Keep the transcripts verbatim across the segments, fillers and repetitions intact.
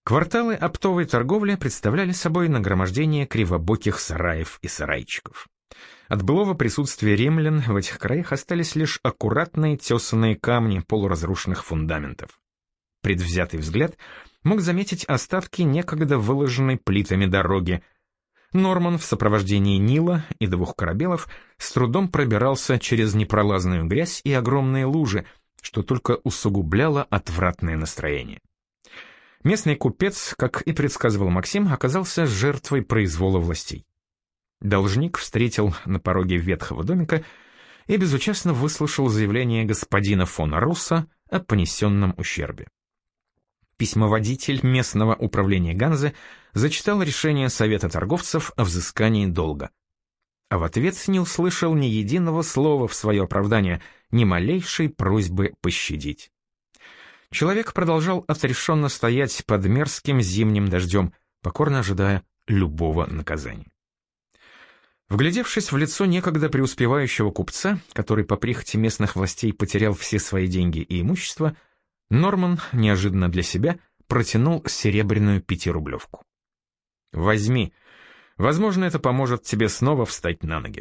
Кварталы оптовой торговли представляли собой нагромождение кривобоких сараев и сарайчиков. От былого присутствия римлян в этих краях остались лишь аккуратные тесанные камни полуразрушенных фундаментов. Предвзятый взгляд мог заметить остатки некогда выложенной плитами дороги. Норман в сопровождении Нила и двух корабелов с трудом пробирался через непролазную грязь и огромные лужи, что только усугубляло отвратное настроение. Местный купец, как и предсказывал Максим, оказался жертвой произвола властей. Должник встретил на пороге ветхого домика и безучастно выслушал заявление господина фон Русса о понесенном ущербе. Письмоводитель местного управления Ганзы зачитал решение Совета торговцев о взыскании долга. А в ответ не услышал ни единого слова в свое оправдание, ни малейшей просьбы пощадить. Человек продолжал отрешенно стоять под мерзким зимним дождем, покорно ожидая любого наказания. Вглядевшись в лицо некогда преуспевающего купца, который по прихоти местных властей потерял все свои деньги и имущество, Норман, неожиданно для себя, протянул серебряную пятирублевку. «Возьми. Возможно, это поможет тебе снова встать на ноги».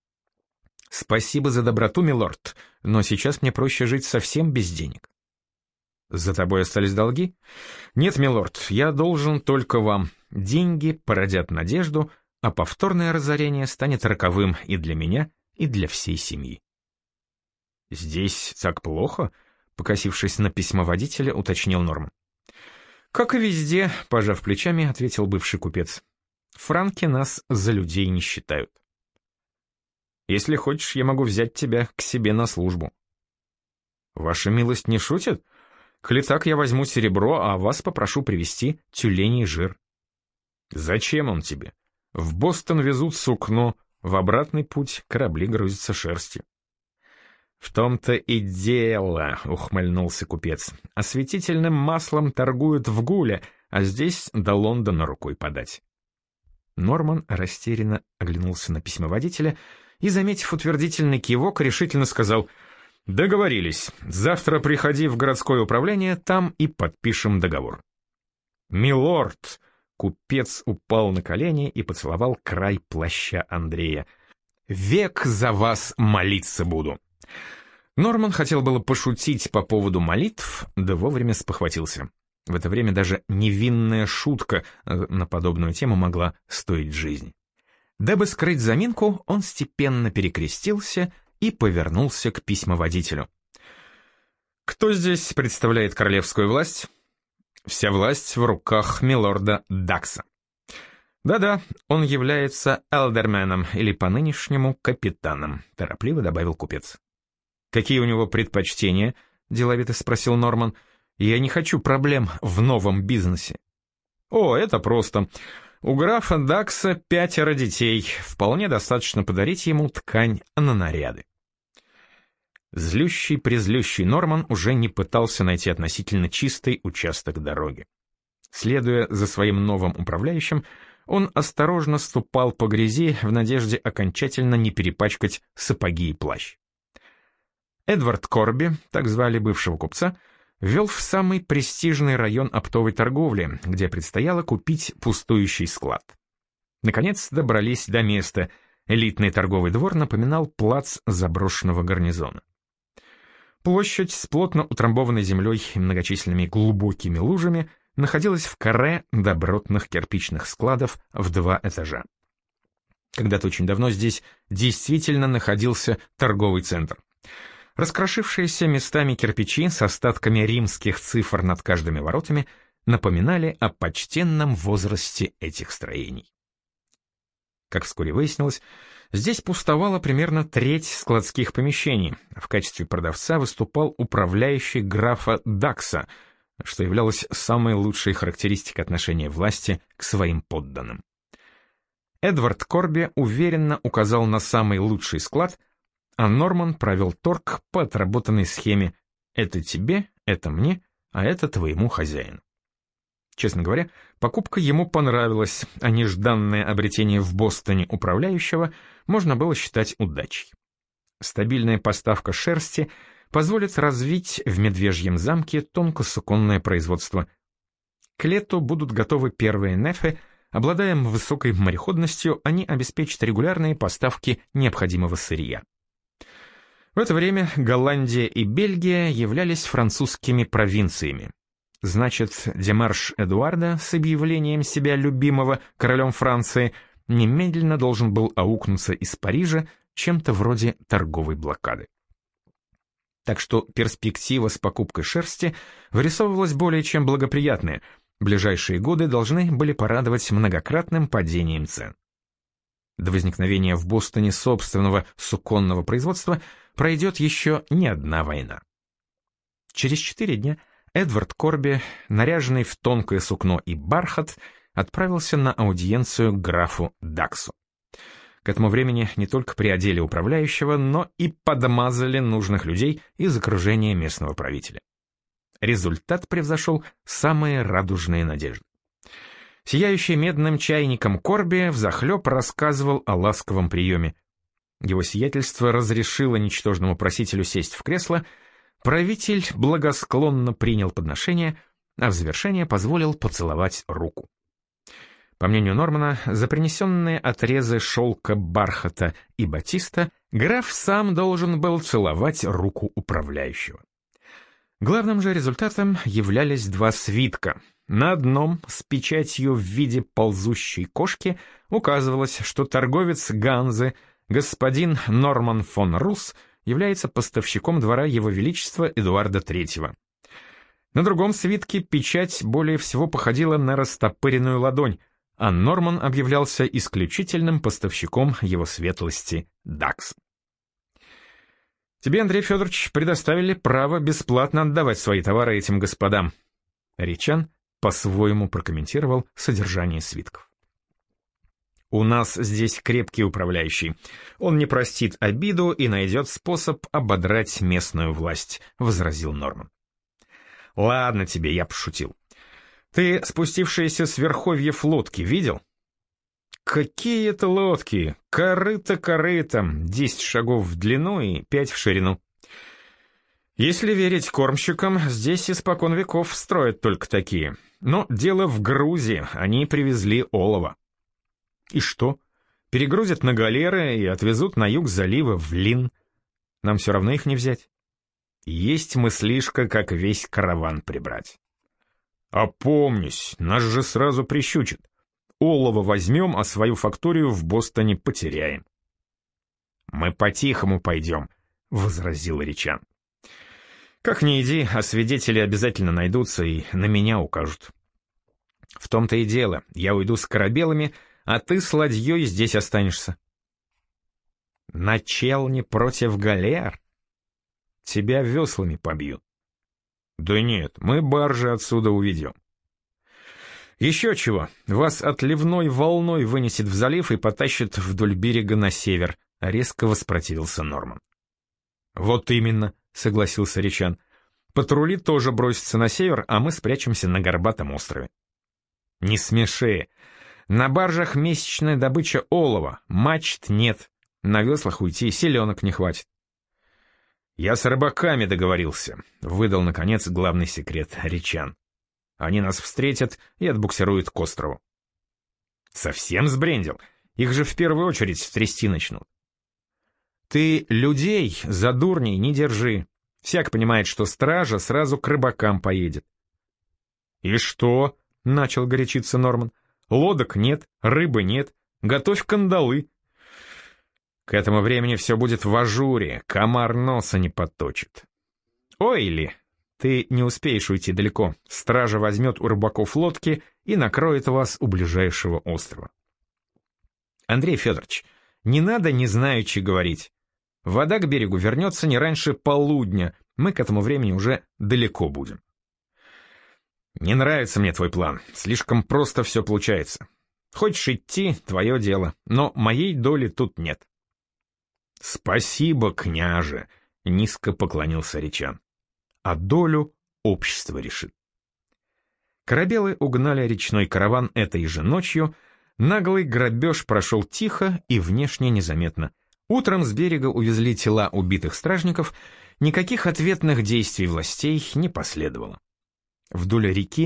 «Спасибо за доброту, милорд, но сейчас мне проще жить совсем без денег». «За тобой остались долги?» «Нет, милорд, я должен только вам. Деньги породят надежду, а повторное разорение станет роковым и для меня, и для всей семьи». «Здесь так плохо?» — покосившись на письмоводителя, уточнил Норман. «Как и везде», — пожав плечами, ответил бывший купец. «Франки нас за людей не считают». «Если хочешь, я могу взять тебя к себе на службу». «Ваша милость не шутит? Коли так, я возьму серебро, а вас попрошу привезти тюленей жир». «Зачем он тебе? В Бостон везут сукно, в обратный путь корабли грузятся шерстью». «В том-то и дело», — ухмыльнулся купец. «Осветительным маслом торгуют в Гуле, а здесь до Лондона рукой подать». Норман растерянно оглянулся на письмоводителя и, заметив утвердительный кивок, решительно сказал: «Договорились. Завтра приходи в городское управление, там и подпишем договор». «Милорд!» — купец упал на колени и поцеловал край плаща Андрея. «Век за вас молиться буду». Норман хотел было пошутить по поводу молитв, да вовремя спохватился. В это время даже невинная шутка на подобную тему могла стоить жизни. Дабы скрыть заминку, он степенно перекрестился и повернулся к письмоводителю. «Кто здесь представляет королевскую власть?» «Вся власть в руках милорда Дакса». «Да-да, он является элдерменом, или по-нынешнему капитаном», — торопливо добавил купец. «Какие у него предпочтения?» — деловито спросил Норман. «Я не хочу проблем в новом бизнесе». «О, это просто. У графа Дакса пятеро детей. Вполне достаточно подарить ему ткань на наряды». Злющий-презлющий Норман уже не пытался найти относительно чистый участок дороги. Следуя за своим новым управляющим, он осторожно ступал по грязи в надежде окончательно не перепачкать сапоги и плащ. Эдвард Корби, так звали бывшего купца, вел в самый престижный район оптовой торговли, где предстояло купить пустующий склад. Наконец добрались до места. Элитный торговый двор напоминал плац заброшенного гарнизона. Площадь с плотно утрамбованной землей и многочисленными глубокими лужами находилась в каре добротных кирпичных складов в два этажа. Когда-то очень давно здесь действительно находился торговый центр. Раскрошившиеся местами кирпичи с остатками римских цифр над каждыми воротами напоминали о почтенном возрасте этих строений. Как вскоре выяснилось, здесь пустовала примерно треть складских помещений, а в качестве продавца выступал управляющий графа Дакса, что являлось самой лучшей характеристикой отношения власти к своим подданным. Эдвард Корби уверенно указал на самый лучший склад, а Норман провел торг по отработанной схеме «это тебе, это мне, а это твоему хозяину». Честно говоря, покупка ему понравилась, а нежданное обретение в Бостоне управляющего можно было считать удачей. Стабильная поставка шерсти позволит развить в Медвежьем замке тонкосуконное производство. К лету будут готовы первые нефы, обладая высокой мореходностью, они обеспечат регулярные поставки необходимого сырья. В это время Голландия и Бельгия являлись французскими провинциями. Значит, демарш Эдуарда с объявлением себя любимого королем Франции немедленно должен был аукнуться из Парижа чем-то вроде торговой блокады. Так что перспектива с покупкой шерсти вырисовывалась более чем благоприятная. Ближайшие годы должны были порадовать многократным падением цен. До возникновения в Бостоне собственного суконного производства пройдет еще не одна война. Через четыре дня Эдвард Корби, наряженный в тонкое сукно и бархат, отправился на аудиенцию к графу Даксу. К этому времени не только приодели управляющего, но и подмазали нужных людей из окружения местного правителя. Результат превзошел самые радужные надежды. Сияющий медным чайником Корби взахлеб рассказывал о ласковом приеме. Его сиятельство разрешило ничтожному просителю сесть в кресло, правитель благосклонно принял подношение, а в завершение позволил поцеловать руку. По мнению Нормана, за принесенные отрезы шелка, бархата и батиста граф сам должен был целовать руку управляющего. Главным же результатом являлись два свитка. На одном с печатью в виде ползущей кошки указывалось, что торговец Ганзы, господин Норман фон Рус, является поставщиком двора Его Величества Эдуарда Третьего. На другом свитке печать более всего походила на растопыренную ладонь, а Норман объявлялся исключительным поставщиком его светлости Дакс. Тебе, Андрей Федорович, предоставили право бесплатно отдавать свои товары этим господам. Ричан по-своему прокомментировал содержание свитков. У нас здесь крепкий управляющий. Он не простит обиду и найдет способ ободрать местную власть, возразил Норман. Ладно тебе, я пошутил. Ты спустившиеся с верховьев лодки видел? Какие это лодки? Корыто-корыто, десять шагов в длину и пять в ширину. Если верить кормщикам, здесь испокон веков строят только такие. Но дело в грузе, они привезли олово. И что? Перегрузят на галеры и отвезут на юг залива в Лин. Нам все равно их не взять. Есть мыслишка, как весь караван прибрать. Опомнись, нас же сразу прищучат. Олово возьмем, а свою факторию в Бостоне потеряем. Мы по-тихому пойдем, — возразил Ричан. Как ни иди, а свидетели обязательно найдутся и на меня укажут. В том-то и дело, я уйду с корабелами, а ты с ладьей здесь останешься. На челне против галер? Тебя веслами побьют. Да нет, мы баржи отсюда уведем. Еще чего, вас отливной волной вынесет в залив и потащит вдоль берега на север, резко воспротивился Норман. Вот именно, согласился Ричан. Патрули тоже бросятся на север, а мы спрячемся на горбатом острове. Не смеши. На баржах месячная добыча олова, мачт нет, на веслах уйти селенок не хватит. Я с рыбаками договорился, выдал, наконец, главный секрет Ричан. Они нас встретят и отбуксируют к острову. Совсем сбрендил? Их же в первую очередь трясти начнут. Ты людей за дурней не держи. Всяк понимает, что стража сразу к рыбакам поедет. И что? — начал горячиться Норман. Лодок нет, рыбы нет, готовь кандалы. К этому времени все будет в ажуре, комар носа не подточит. Ой ли, ты не успеешь уйти далеко, стража возьмет у рыбаков лодки и накроет вас у ближайшего острова. Андрей Федорович, не надо не знаючи говорить. Вода к берегу вернется не раньше полудня, мы к этому времени уже далеко будем. Не нравится мне твой план, слишком просто все получается. Хочешь идти, твое дело, но моей доли тут нет. Спасибо, княже, низко поклонился Ричан. А долю общество решит. Корабелы угнали речной караван этой же ночью, наглый грабеж прошел тихо и внешне незаметно. Утром с берега увезли тела убитых стражников, никаких ответных действий властей не последовало. Вдоль реки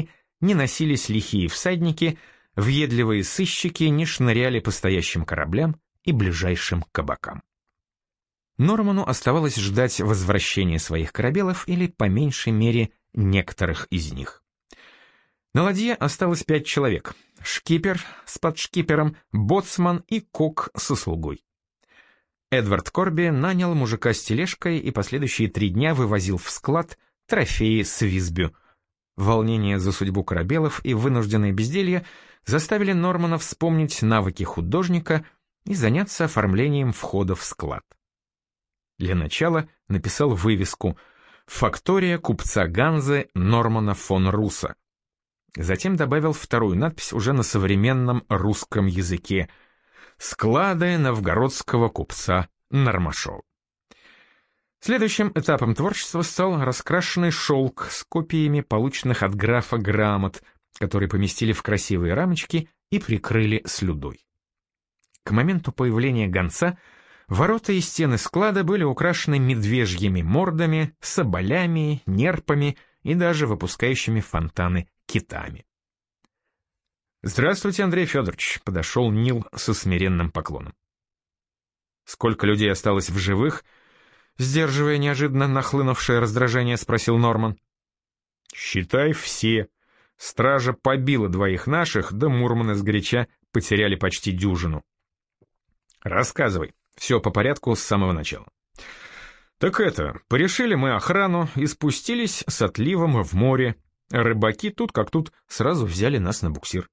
не носились лихие всадники, въедливые сыщики не шныряли по стоящим кораблям и ближайшим кабакам. Норману оставалось ждать возвращения своих корабелов или, по меньшей мере, некоторых из них. На ладье осталось пять человек: шкипер с подшкипером, боцман и кок со слугой. Эдвард Корби нанял мужика с тележкой и последующие три дня вывозил в склад трофеи с Висбю. Волнение за судьбу корабелов и вынужденное безделье заставили Нормана вспомнить навыки художника и заняться оформлением входа в склад. Для начала написал вывеску «Фактория купца Ганзы Нормана фон Руса». Затем добавил вторую надпись уже на современном русском языке «Склады новгородского купца Нормашова». Следующим этапом творчества стал раскрашенный шелк с копиями полученных от графа грамот, которые поместили в красивые рамочки и прикрыли слюдой. К моменту появления гонца ворота и стены склада были украшены медвежьими мордами, соболями, нерпами и даже выпускающими фонтаны китами. «Здравствуйте, Андрей Федорович», — подошел Нил со смиренным поклоном. «Сколько людей осталось в живых?» — сдерживая неожиданно нахлынувшее раздражение, спросил Норман. «Считай, все. Стража побила двоих наших, да мурманы сгоряча потеряли почти дюжину». «Рассказывай. Все по порядку с самого начала». «Так это, порешили мы охрану и спустились с отливом в море. Рыбаки тут как тут сразу взяли нас на буксир».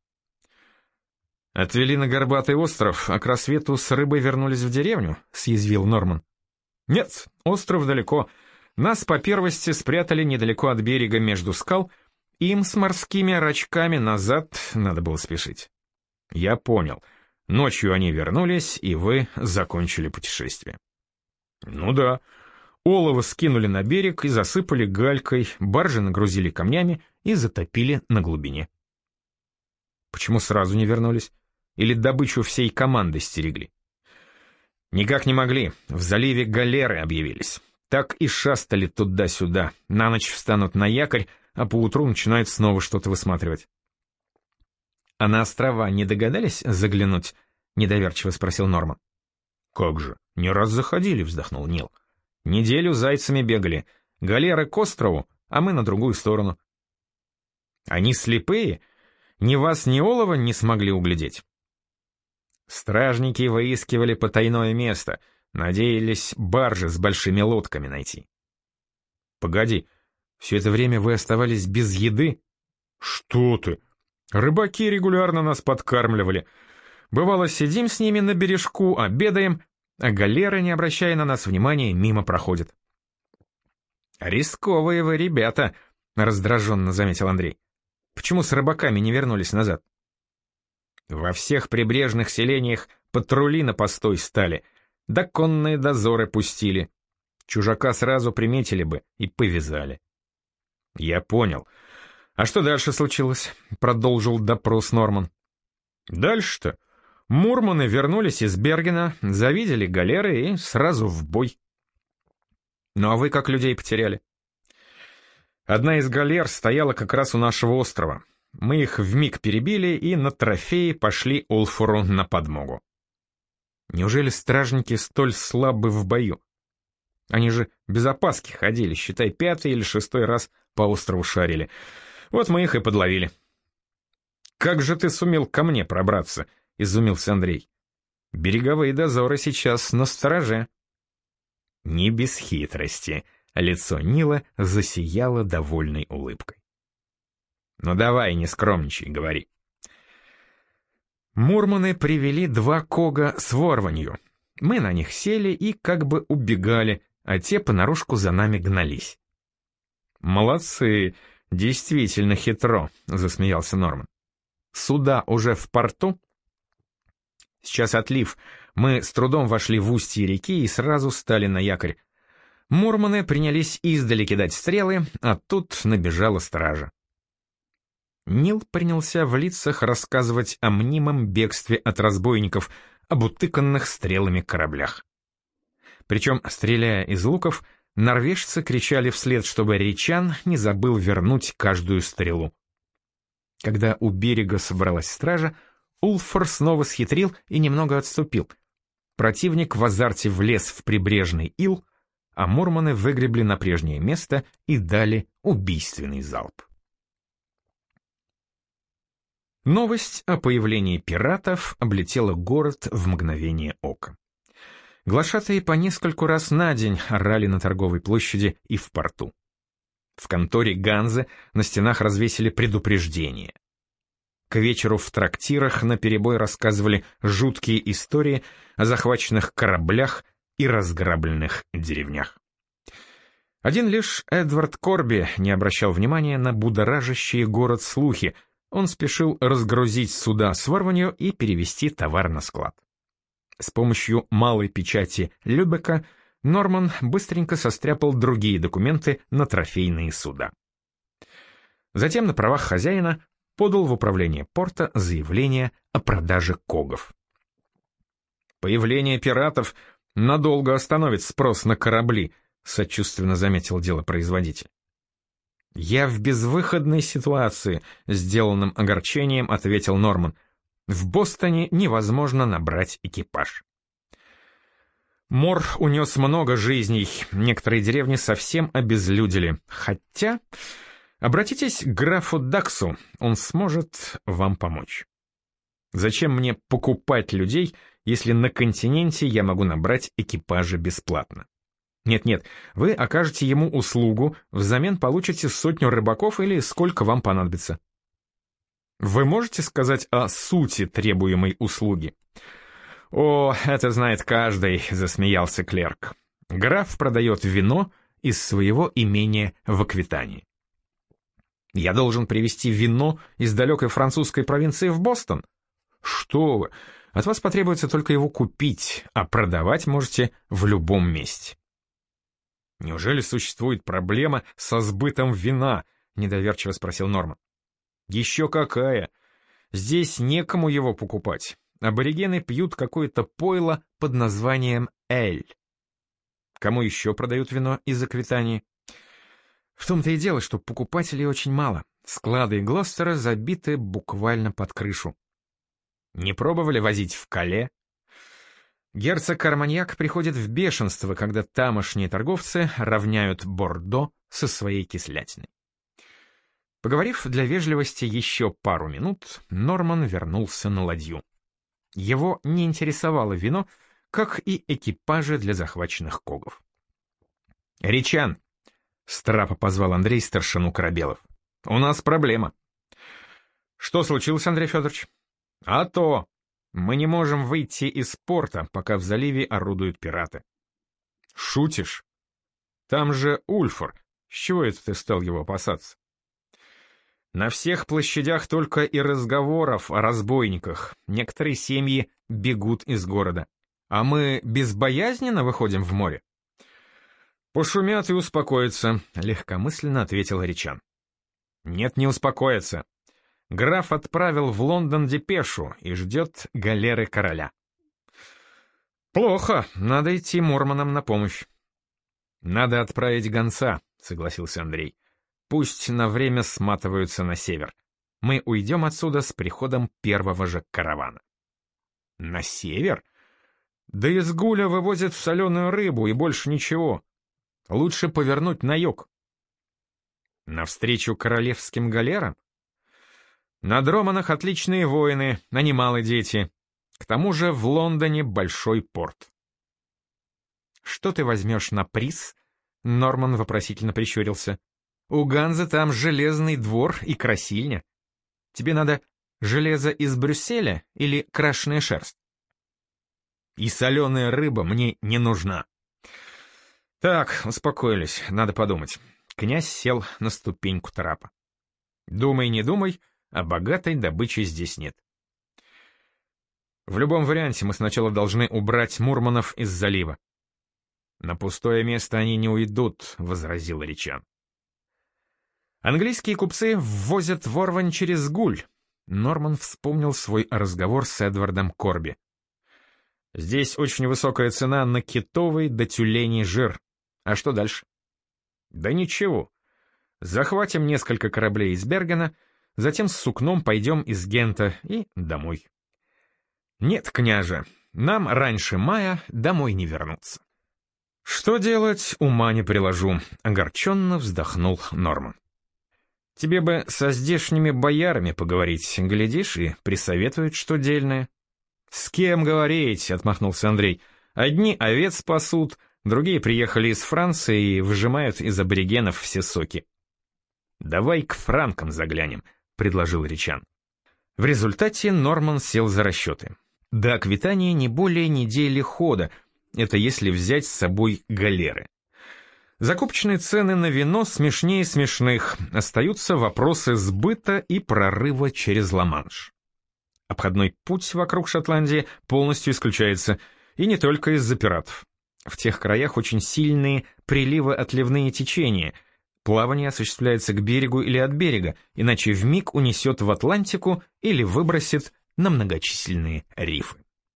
«Отвели на Горбатый остров, а к рассвету с рыбой вернулись в деревню?» — съязвил Норман. «Нет, остров далеко. Нас по первости спрятали недалеко от берега между скал, им с морскими рачками назад надо было спешить». «Я понял. Ночью они вернулись, и вы закончили путешествие». «Ну да. Олово скинули на берег и засыпали галькой, баржи нагрузили камнями и затопили на глубине». «Почему сразу не вернулись? Или добычу всей команды стерегли?» «Никак не могли. В заливе галеры объявились. Так и шастали туда-сюда. На ночь встанут на якорь, а поутру начинают снова что-то высматривать». «А на острова не догадались заглянуть?» — недоверчиво спросил Норман. «Как же, не раз заходили», — вздохнул Нил. «Неделю зайцами бегали. Галеры к острову, а мы на другую сторону». «Они слепые? Ни вас, ни олова не смогли углядеть?» «Стражники выискивали потайное место, надеялись баржи с большими лодками найти». «Погоди, все это время вы оставались без еды?» «Что ты? Рыбаки регулярно нас подкармливали. Бывало, сидим с ними на бережку, обедаем, а галеры, не обращая на нас внимания, мимо проходят». «Рисковые вы ребята», — раздраженно заметил Андрей. «Почему с рыбаками не вернулись назад?» «Во всех прибрежных селениях патрули на постой стали, да конные дозоры пустили. Чужака сразу приметили бы и повязали». «Я понял. А что дальше случилось?» — продолжил допрос Норман. «Дальше-то мурманы вернулись из Бергена, завидели галеры и сразу в бой». «Ну а вы как людей потеряли?» «Одна из галер стояла как раз у нашего острова. Мы их вмиг перебили и на трофеи пошли Олфуру на подмогу». «Неужели стражники столь слабы в бою? Они же без опаски ходили, считай, пятый или шестой раз по острову шарили. Вот мы их и подловили». «Как же ты сумел ко мне пробраться?» — изумился Андрей. «Береговые дозоры сейчас настороже». «Не без хитрости», — лицо Нила засияло довольной улыбкой. «Ну давай, не скромничай, говори». Мурманы привели два кога с ворванью. Мы на них сели и как бы убегали, а те понарошку за нами гнались. «Молодцы, действительно хитро», — засмеялся Норман. «Суда уже в порту?» «Сейчас отлив. Мы с трудом вошли в устье реки и сразу стали на якорь. Мурманы принялись издали кидать стрелы, а тут набежала стража». Нил принялся в лицах рассказывать о мнимом бегстве от разбойников, об утыканных стрелами кораблях. Причем, стреляя из луков, норвежцы кричали вслед, чтобы речан не забыл вернуть каждую стрелу. Когда у берега собралась стража, Улфор снова схитрил и немного отступил. Противник в азарте влез в прибрежный ил, а мурманы выгребли на прежнее место и дали убийственный залп. Новость о появлении пиратов облетела город в мгновение ока. Глашатаи по нескольку раз на день орали на торговой площади и в порту. В конторе Ганзы на стенах развесили предупреждения. К вечеру в трактирах наперебой рассказывали жуткие истории о захваченных кораблях и разграбленных деревнях. Один лишь Эдвард Корби не обращал внимания на будоражащие город слухи, он спешил разгрузить суда с ворванью и перевести товар на склад. С помощью малой печати Любека Норман быстренько состряпал другие документы на трофейные суда. Затем на правах хозяина подал в управление порта заявление о продаже когов. «Появление пиратов надолго остановит спрос на корабли», — сочувственно заметил делопроизводитель. «Я в безвыходной ситуации», — сделанным огорчением ответил Норман. «В Бостоне невозможно набрать экипаж». Мор унес много жизней, некоторые деревни совсем обезлюдили. Хотя, обратитесь к графу Даксу, он сможет вам помочь. Зачем мне покупать людей, если на континенте я могу набрать экипажи бесплатно? Нет-нет, вы окажете ему услугу, взамен получите сотню рыбаков или сколько вам понадобится. Вы можете сказать о сути требуемой услуги? «О, это знает каждый», — засмеялся клерк. «Граф продает вино из своего имения в Аквитании». «Я должен привезти вино из далекой французской провинции в Бостон?» «Что вы, от вас потребуется только его купить, а продавать можете в любом месте». «Неужели существует проблема со сбытом вина?» — недоверчиво спросил Норман. «Еще какая! Здесь некому его покупать. Аборигены пьют какое-то пойло под названием эль. Кому еще продают вино из Аквитании? В том-то и дело, что покупателей очень мало. Склады Глостера забиты буквально под крышу. Не пробовали возить в Кале? Герцог Арманьяк приходит в бешенство, когда тамошние торговцы равняют Бордо со своей кислятиной. Поговорив для вежливости еще пару минут, Норман вернулся на ладью. Его не интересовало вино, как и экипажи для захваченных когов. «Речан!» — с трапа позвал Андрей старшину Корабелов. «У нас проблема». «Что случилось, Андрей Федорович?» «А то! Мы не можем выйти из порта, пока в заливе орудуют пираты». «Шутишь? Там же Ульфор. С чего это ты стал его опасаться?» «На всех площадях только и разговоров о разбойниках. Некоторые семьи бегут из города. А мы безбоязненно выходим в море?» «Пошумят и успокоятся», — легкомысленно ответил Речан. «Нет, не успокоятся. Граф отправил в Лондон депешу и ждет галеры короля». «Плохо, надо идти Мурманам на помощь». «Надо отправить гонца», — согласился Андрей. «Пусть на время сматываются на север. Мы уйдем отсюда с приходом первого же каравана». «На север? Да из Гуля вывозят соленую рыбу и больше ничего. Лучше повернуть на юг». «Навстречу королевским галерам?» «На Дроманах отличные воины, они мало дети. К тому же в Лондоне большой порт». «Что ты возьмешь на приз?» Норман вопросительно прищурился. «У Ганзы там железный двор и красильня. Тебе надо железо из Брюсселя или крашеная шерсть?» «И соленая рыба мне не нужна». «Так, успокоились, надо подумать». Князь сел на ступеньку трапа. «Думай, не думай, а богатой добычи здесь нет. В любом варианте мы сначала должны убрать Мурманов из залива». «На пустое место они не уйдут», — возразил Речан. «Английские купцы ввозят ворвань через Гуль». Норман вспомнил свой разговор с Эдвардом Корби. «Здесь очень высокая цена на китовый да тюленей жир. А что дальше?» «Да ничего. Захватим несколько кораблей из Бергена, Затем с сукном пойдем из Гента и домой. Нет, княже, нам раньше мая домой не вернуться. Что делать, ума не приложу, огорченно вздохнул Норман. Тебе бы со здешними боярами поговорить, глядишь, и присоветуют что дельное. С кем говорить, отмахнулся Андрей. Одни овец пасут, другие приехали из Франции и выжимают из аборигенов все соки. Давай к франкам заглянем, предложил Ричан. В результате Норман сел за расчеты. До Аквитании не более недели хода, это если взять с собой галеры. Закупочные цены на вино смешнее смешных, остаются вопросы сбыта и прорыва через Ла-Манш. Обходной путь вокруг Шотландии полностью исключается, и не только из-за пиратов. В тех краях очень сильные приливо-отливные течения, плавание осуществляется к берегу или от берега, иначе вмиг унесет в Атлантику или выбросит на многочисленные рифы.